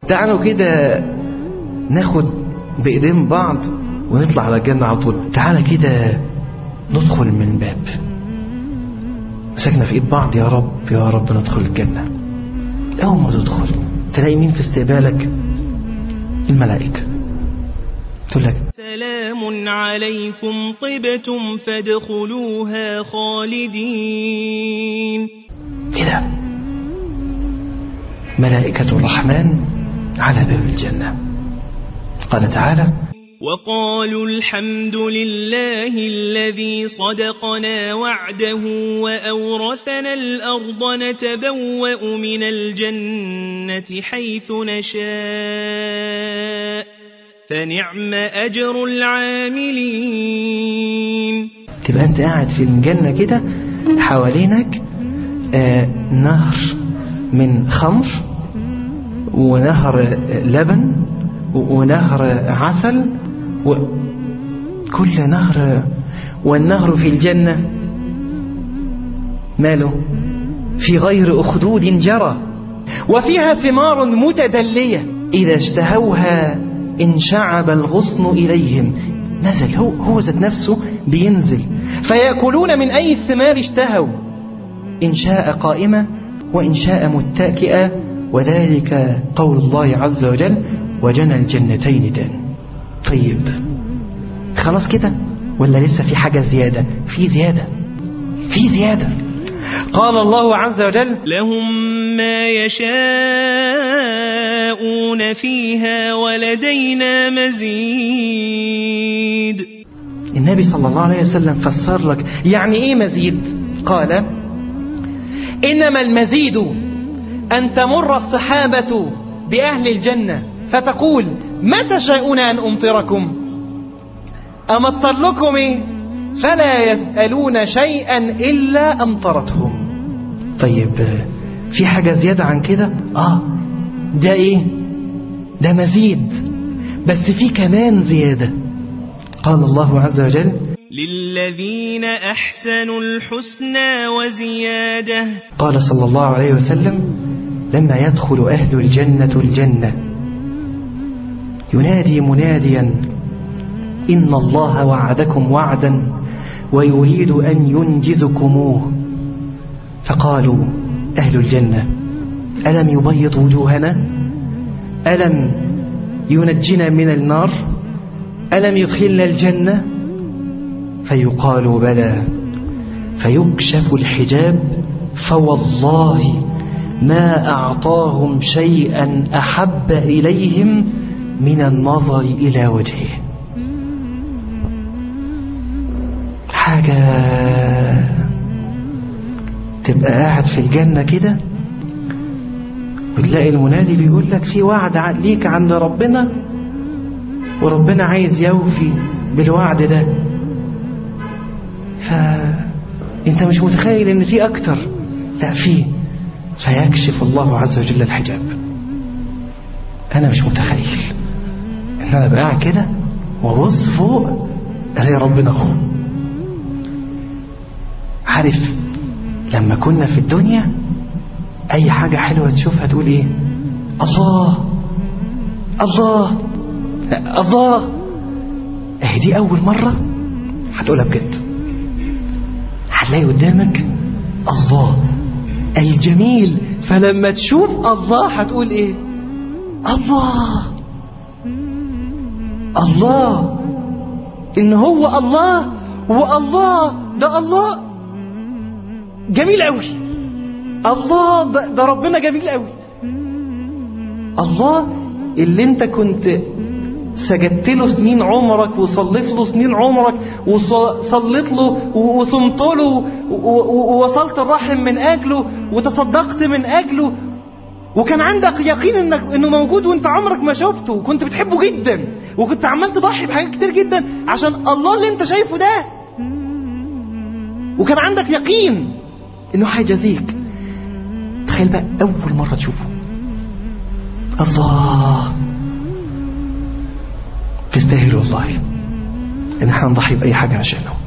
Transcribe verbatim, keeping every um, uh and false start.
تعالوا كده ناخد بإيدين بعض ونطلع على الجنة على طول. تعالى كده ندخل من باب، مسكنا في إيد بعض، يا رب يا رب ندخل الجنة. أول ما تدخل تلاقي مين في استقبالك؟ الملائكة تقول لك سلام عليكم طبتم فادخلوها خالدين. كده ملائكة الرحمن على باب الجنة. قال تعالى وقالوا الحمد لله الذي صدقنا وعده وأورثنا الأرض نتبوأ من الجنة حيث نشاء فنعم أجر العاملين. تبقى أنت قاعد في الجنة كده حوالينك آه نهر من خمر ونهر لبن ونهر عسل وكل نهر، والنهر في الجنة ماله في غير أخدود جرى، وفيها ثمار متدلية إذا اشتهوها انشعب الغصن إليهم. نزل هو, هو ذات نفسه بينزل فيأكلون من أي الثمار اشتهوا، إن شاء قائمة وإن شاء متكئة، وذلك قول الله عز وجل وجنى الجنتين دان. طيب خلاص كده ولا لسه في حاجة زيادة؟ في زيادة في زيادة. قال الله عز وجل لهم ما يشاءون فيها ولدينا مزيد. النبي صلى الله عليه وسلم فسر لك يعني ايه مزيد. قال إنما المزيد أن تمر الصحابة بأهل الجنة فتقول ما تشاءون أن أمطركم أمطر لكم إيه؟ فلا يسألون شيئا إلا أمطرتهم. طيب في حاجة زيادة عن كده؟ آه ده إيه؟ ده مزيد، بس في كمان زيادة. قال الله عز وجل للذين أحسنوا الحسنى وزيادة. قال صلى الله عليه وسلم لما يدخل أهل الجنة الجنة ينادي مناديا إن الله وعدكم وعدا ويريد أن ينجزكموه. فقالوا أهل الجنة ألم يبيض وجوهنا؟ ألم ينجنا من النار؟ ألم يدخلنا الجنة؟ فيقال بلى، فيكشف الحجاب فوالله ما أعطاهم شيئا أحب إليهم من النظر إلى وجهه. حاجة تبقى قاعد في الجنة كده وتلاقي المنادي بيقول لك في وعد ليك عند ربنا وربنا عايز يوفي بالوعد ده، فأنت مش متخيل ان في اكتر، لا في. فيكشف الله عز وجل الحجاب. انا مش متخيل ان انا بقى قاعد كده وابص فوق الاقي ربنا اهو. عارف لما كنا في الدنيا اي حاجة حلوة تشوفها تقول ايه؟ الله الله الله. اهي دي اول مرة هتقولها بجد، هتلاقي قدامك الله الجميل، فلما تشوف الله هتقول ايه؟ الله الله، ان هو الله، والله ده الله جميل قوي. الله ده, ده ربنا جميل قوي. الله اللي انت كنت سجدت له سنين عمرك وصليت له سنين عمرك وصليت له وصمت له ووصلت الرحم من أجله وتصدقت من أجله، وكان عندك يقين إنك إنه موجود وإنت عمرك ما شفته، وكنت بتحبه جدا وكنت عمال تضحي بحاجات كتير جدا عشان الله اللي أنت شايفه ده، وكان عندك يقين إنه هيجازيك. تخيل بقى أول مرة تشوفه الله، تستاهل والله إن احنا نضحي بأي حاجة عشانه.